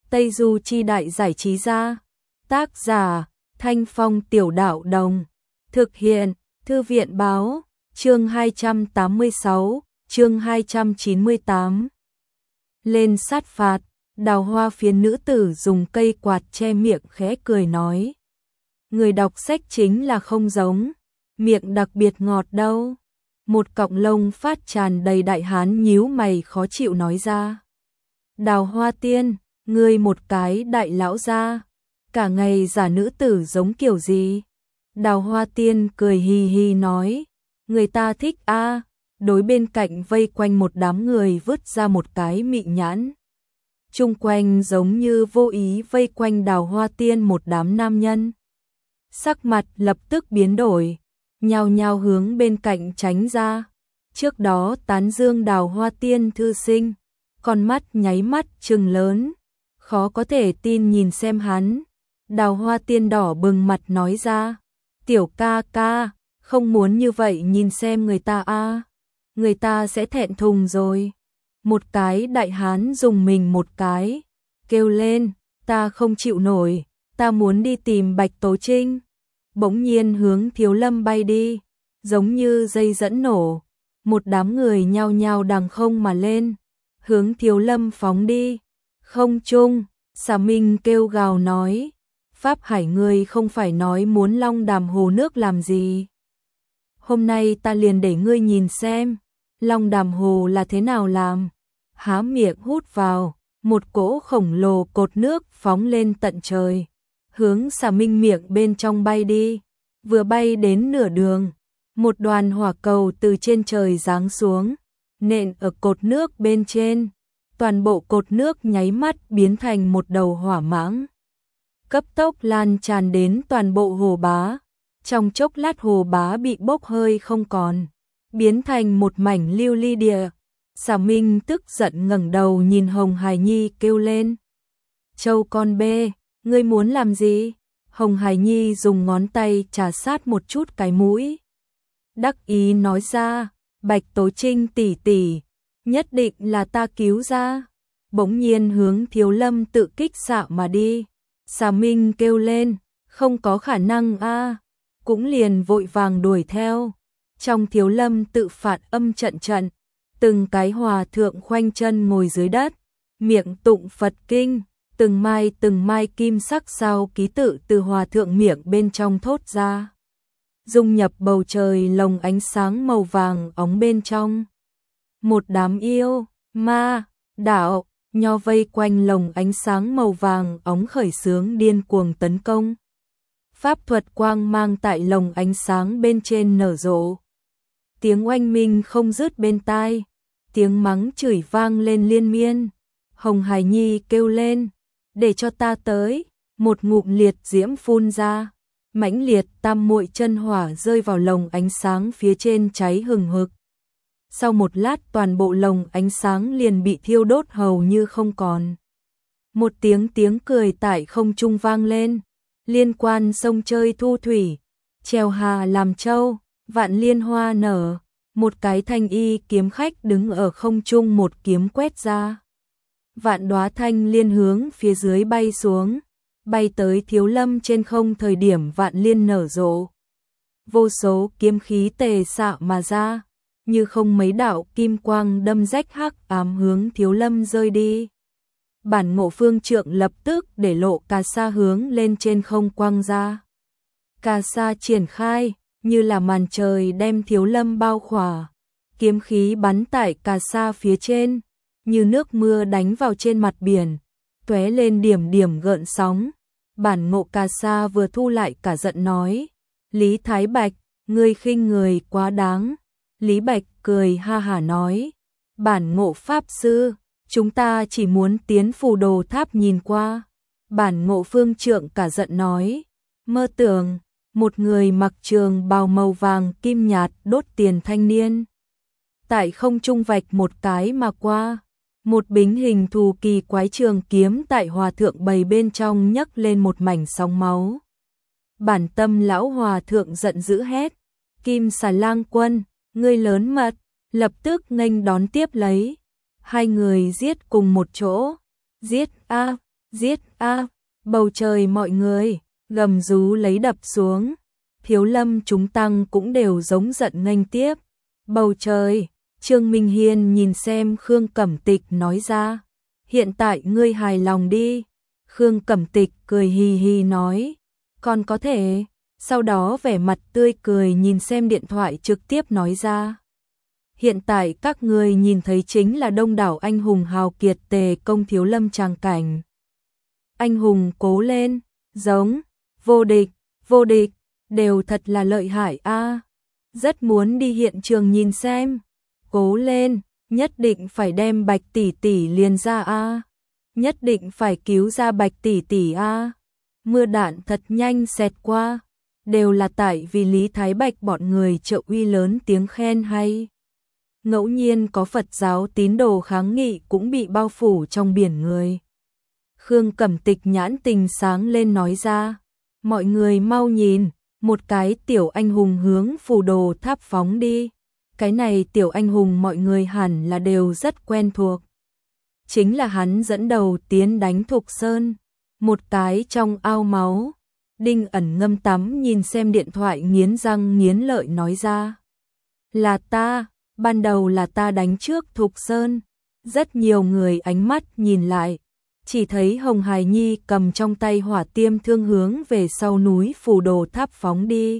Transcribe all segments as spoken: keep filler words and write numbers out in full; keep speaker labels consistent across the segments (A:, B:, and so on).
A: Tây Du Chi Đại Giải Trí Gia. Tác giả Thanh Phong Tiểu Đạo Đồng. Thực hiện Thư viện Báo. Chương hai trăm tám mươi sáu, chương hai trăm chín mươi tám. Lên sát phạt. Đào Hoa Phiến nữ tử dùng cây quạt che miệng khẽ cười nói. Người đọc sách chính là không giống, miệng đặc biệt ngọt đâu. Một cọng lông phát tràn đầy đại hán nhíu mày khó chịu nói ra. Đào Hoa Tiên, ngươi một cái đại lão gia, cả ngày giả nữ tử giống kiểu gì? Đào Hoa Tiên cười hì hì nói, người ta thích a. Đối bên cạnh vây quanh một đám người vứt ra một cái mị nhãn. Chung quanh giống như vô ý vây quanh Đào Hoa Tiên một đám nam nhân. Sắc mặt lập tức biến đổi, nhao nhao hướng bên cạnh tránh ra. Trước đó tán dương Đào Hoa Tiên thư sinh, con mắt nháy mắt trừng lớn, khó có thể tin nhìn xem hắn. Đào Hoa Tiên đỏ bừng mặt nói ra, tiểu ca ca, không muốn như vậy nhìn xem người ta a, người ta sẽ thẹn thùng rồi. Một cái đại hán dùng mình một cái, kêu lên, ta không chịu nổi, ta muốn đi tìm Bạch Tố Trinh. Bỗng nhiên hướng Thiếu Lâm bay đi, giống như dây dẫn nổ, một đám người nhao nhao đằng không mà lên, hướng Thiếu Lâm phóng đi. Không trung, Xà Minh kêu gào nói, Pháp Hải ngươi không phải nói muốn long đàm hồ nước làm gì? Hôm nay ta liền để ngươi nhìn xem, long đàm hồ là thế nào làm. Há miệng hút vào, một cỗ khổng lồ cột nước phóng lên tận trời, hướng Xà Minh miệng bên trong bay đi. Vừa bay đến nửa đường, một đoàn hỏa cầu từ trên trời giáng xuống, nện ở cột nước bên trên. Toàn bộ cột nước nháy mắt biến thành một đầu hỏa mãng, cấp tốc lan tràn đến toàn bộ hồ bá. Trong chốc lát hồ bá bị bốc hơi không còn, biến thành một mảnh lưu ly địa. Xà Minh tức giận ngẩng đầu nhìn Hồng Hải Nhi kêu lên, Châu con bê, ngươi muốn làm gì? Hồng Hải Nhi dùng ngón tay trà sát một chút cái mũi, đắc ý nói ra, Bạch Tố Trinh tỷ tỷ, nhất định là ta cứu ra. Bỗng nhiên hướng Thiếu Lâm tự kích xạ mà đi. Xà Minh kêu lên, không có khả năng a, cũng liền vội vàng đuổi theo. Trong Thiếu Lâm tự phạt âm trận trận, từng cái hòa thượng khoanh chân ngồi dưới đất, miệng tụng Phật kinh, từng mai từng mai kim sắc sao ký tự từ hòa thượng miệng bên trong thốt ra, dung nhập bầu trời lồng ánh sáng màu vàng óng bên trong. Một đám yêu, ma, đạo, nho vây quanh lồng ánh sáng màu vàng óng khởi xướng điên cuồng tấn công. Pháp thuật quang mang tại lồng ánh sáng bên trên nở rộ. Tiếng oanh minh không dứt bên tai, tiếng mắng chửi vang lên liên miên. Hồng Hải Nhi kêu lên, để cho ta tới. Một ngụm liệt diễm phun ra, mãnh liệt tam muội chân hỏa rơi vào lồng ánh sáng phía trên cháy hừng hực. Sau một lát toàn bộ lồng ánh sáng liền bị thiêu đốt hầu như không còn. Một tiếng tiếng cười tại không trung vang lên, liên quan sông chơi thu thủy, trèo hà làm châu, vạn liên hoa nở. Một cái thanh y kiếm khách đứng ở không trung một kiếm quét ra. Vạn đóa thanh liên hướng phía dưới bay xuống, bay tới Thiếu Lâm trên không thời điểm vạn liên nở rộ. Vô số kiếm khí tề xạ mà ra, như không mấy đạo kim quang đâm rách hắc ám hướng Thiếu Lâm rơi đi. Bản Ngộ Phương Trượng lập tức để lộ cà sa hướng lên trên không quăng ra. Cà sa triển khai, như là màn trời đem Thiếu Lâm bao khỏa. Kiếm khí bắn tại cà sa phía trên, như nước mưa đánh vào trên mặt biển, tóe lên điểm điểm gợn sóng. Bản Ngộ cà sa vừa thu lại cả giận nói, Lý Thái Bạch, ngươi khinh người quá đáng. Lý Bạch cười ha hả nói, Bản Ngộ Pháp Sư, chúng ta chỉ muốn tiến Phù Đồ Tháp nhìn qua. Bản Ngộ Phương Trượng cả giận nói, mơ tưởng. Một người mặc trường bào màu vàng kim nhạt đốt tiền thanh niên, tại không trung vạch một cái mà qua. Một bính hình thù kỳ quái trường kiếm tại hòa thượng bầy bên trong nhấc lên một mảnh sóng máu. Bản Tâm lão hòa thượng giận dữ hét, Kim Xà Lang Quân, ngươi lớn mật, lập tức nghênh đón tiếp lấy. Hai người giết cùng một chỗ, giết a, Giết a, bầu trời mọi người, gầm rú lấy đập xuống. Thiếu lâm chúng tăng cũng đều giống giận nghênh tiếp. Bầu trời, Trương Minh Hiên nhìn xem Khương Cẩm Tịch nói ra. Hiện tại ngươi hài lòng đi. Khương Cẩm Tịch cười hì hì nói. Còn có thể, sau đó vẻ mặt tươi cười nhìn xem điện thoại trực tiếp nói ra. Hiện tại các ngươi nhìn thấy chính là đông đảo anh hùng hào kiệt tề công thiếu lâm tràng cảnh. Anh hùng cố lên, giống, vô địch, vô địch, đều thật là lợi hại a. Rất muốn đi hiện trường nhìn xem. Cố lên, nhất định phải đem Bạch tỷ tỷ liền ra a. Nhất định phải cứu ra Bạch tỷ tỷ a. Mưa đạn thật nhanh xẹt qua, đều là tại vì Lý Thái Bạch bọn người trợ uy lớn tiếng khen hay. Ngẫu nhiên có Phật giáo tín đồ kháng nghị cũng bị bao phủ trong biển người. Khương Cẩm Tịch nhãn tình sáng lên nói ra, mọi người mau nhìn, một cái tiểu anh hùng hướng phù đồ tháp phóng đi. Cái này tiểu anh hùng mọi người hẳn là đều rất quen thuộc. Chính là hắn dẫn đầu tiến đánh Thục Sơn, một cái trong ao máu. Đinh Ẩn ngâm tắm nhìn xem điện thoại nghiến răng nghiến lợi nói ra. Là ta, ban đầu là ta đánh trước Thục Sơn. Rất nhiều người ánh mắt nhìn lại, chỉ thấy Hồng Hải Nhi cầm trong tay hỏa tiêm thương hướng về sau núi phù đồ tháp phóng đi.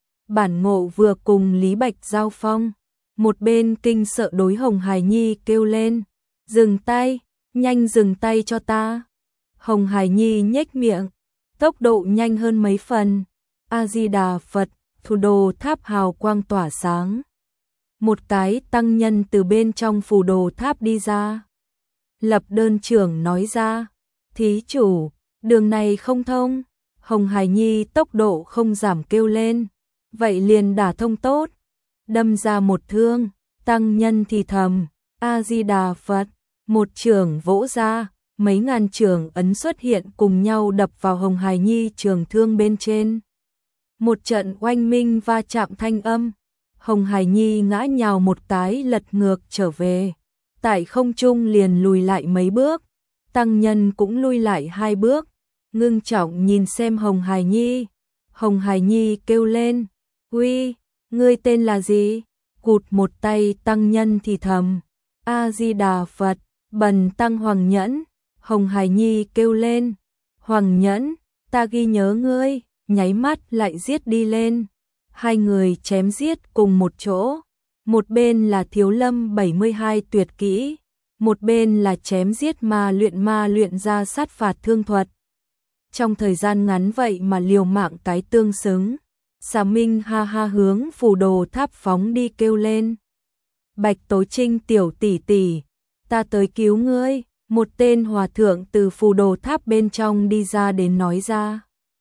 A: Bản Ngộ vừa cùng Lý Bạch giao phong, một bên kinh sợ đối Hồng Hải Nhi kêu lên, dừng tay, nhanh dừng tay cho ta. Hồng Hải Nhi nhếch miệng, tốc độ nhanh hơn mấy phần. A Di Đà Phật, phù đồ tháp hào quang tỏa sáng. Một cái tăng nhân từ bên trong phù đồ tháp đi ra. Lập đơn trưởng nói ra, thí chủ, đường này không thông. Hồng Hải Nhi tốc độ không giảm kêu lên, vậy liền đả thông tốt. Đâm ra một thương, tăng nhân thì thầm, A Di Đà Phật, một trường vỗ ra, mấy ngàn trường ấn xuất hiện cùng nhau đập vào Hồng Hải Nhi trường thương bên trên. Một trận oanh minh va chạm thanh âm, Hồng Hải Nhi ngã nhào một cái lật ngược trở về. Tại không trung liền lùi lại mấy bước, tăng nhân cũng lui lại hai bước, ngưng trọng nhìn xem Hồng Hải Nhi. Hồng Hải Nhi kêu lên, uy, ngươi tên là gì? Cụt một tay tăng nhân thì thầm, A Di Đà Phật, bần tăng Hoàng Nhẫn. Hồng Hải Nhi kêu lên, Hoàng Nhẫn, ta ghi nhớ ngươi, nháy mắt lại giết đi lên. Hai người chém giết cùng một chỗ. Một bên là Thiếu Lâm bảy mươi hai tuyệt kỹ, một bên là chém giết ma luyện ma luyện ra sát phạt thương thuật. Trong thời gian ngắn vậy mà liều mạng cái tương xứng. Xà Minh ha ha hướng phù đồ tháp phóng đi kêu lên. Bạch Tố Trinh tiểu tỷ tỷ, ta tới cứu ngươi. Một tên hòa thượng từ phù đồ tháp bên trong đi ra đến nói ra.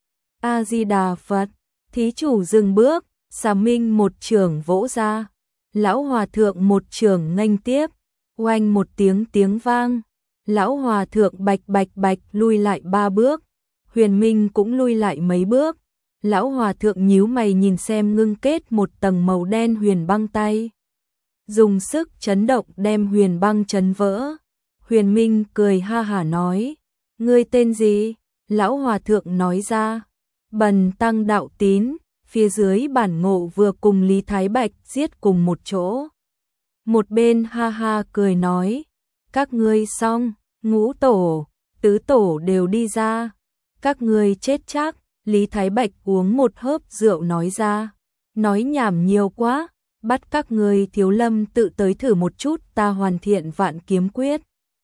A: A Di Đà Phật, thí chủ dừng bước. Xà Minh một chưởng vỗ ra. Lão hòa thượng một chưởng nghênh tiếp, oanh một tiếng tiếng vang. Lão hòa thượng bạch bạch bạch lui lại ba bước, Huyền Minh cũng lui lại mấy bước. Lão hòa thượng nhíu mày nhìn xem ngưng kết một tầng màu đen huyền băng tay. Dùng sức chấn động đem huyền băng chấn vỡ. Huyền Minh cười ha hả nói, ngươi tên gì? Lão hòa thượng nói ra, bần tăng Đạo Tín. Phía dưới Bản Ngộ vừa cùng Lý Thái Bạch giết cùng một chỗ. Một bên ha ha cười nói, các ngươi xong, ngũ tổ, tứ tổ đều đi ra. Các ngươi chết chắc. Lý Thái Bạch uống một hớp rượu nói ra, nói nhảm nhiều quá, bắt các ngươi Thiếu Lâm tự tới thử một chút ta hoàn thiện vạn kiếm quyết.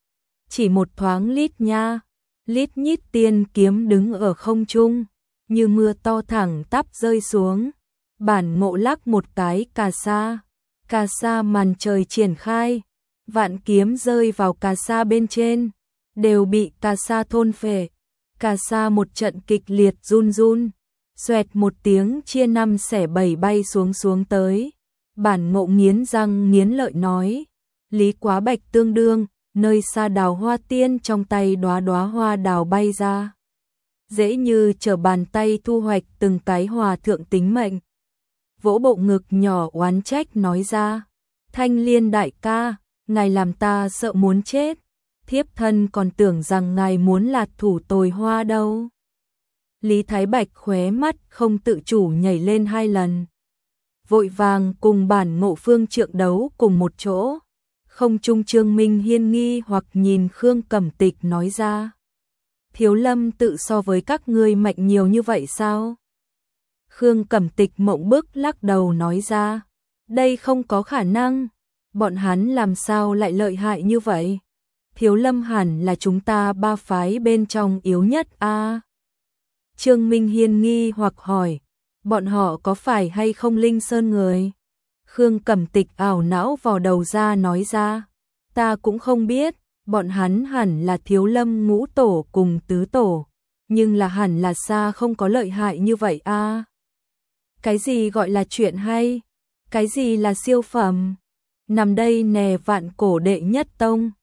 A: Chỉ một thoáng lít nha, lít nhít tiên kiếm đứng ở không trung. Như mưa to thẳng tắp rơi xuống. Bản Ngộ lắc một cái cà sa, cà sa màn trời triển khai, vạn kiếm rơi vào cà sa bên trên, đều bị cà sa thôn phệ. Cà sa một trận kịch liệt run run, xoẹt một tiếng chia năm xẻ bảy bay xuống xuống tới. Bản Ngộ nghiến răng nghiến lợi nói, Lý Quá Bạch tương đương, nơi xa đào hoa tiên trong tay đóa đóa hoa đào bay ra. Dễ như trở bàn tay thu hoạch từng cái hòa thượng tính mệnh. Vỗ bộ ngực nhỏ oán trách nói ra, Thanh Liên đại ca, ngài làm ta sợ muốn chết. thiếp thân còn tưởng rằng ngài muốn lạt thủ tồi hoa đâu. Lý Thái Bạch khóe mắt không tự chủ nhảy lên hai lần. Vội vàng cùng bản Ngộ Phương Trượng đấu cùng một chỗ. Không trung Trương Minh Hiên nghi hoặc nhìn Khương Cẩm Tịch nói ra. Thiếu Lâm tự so với các ngươi mạnh nhiều như vậy sao? Khương Cẩm Tịch mộng bức lắc đầu nói ra. Đây không có khả năng. Bọn hắn làm sao lại lợi hại như vậy? Thiếu Lâm hẳn là chúng ta ba phái bên trong yếu nhất a. À? Trương Minh Hiên nghi hoặc hỏi. Bọn họ có phải hay không Linh Sơn người? Khương Cẩm Tịch ảo não vò đầu ra nói ra. Ta cũng không biết, bọn hắn hẳn là Thiếu Lâm ngũ tổ cùng tứ tổ. Nhưng là hẳn là xa không có lợi hại như vậy a. À? Cái gì gọi là chuyện hay? Cái gì là siêu phẩm? Nằm đây nè vạn cổ đệ nhất tông.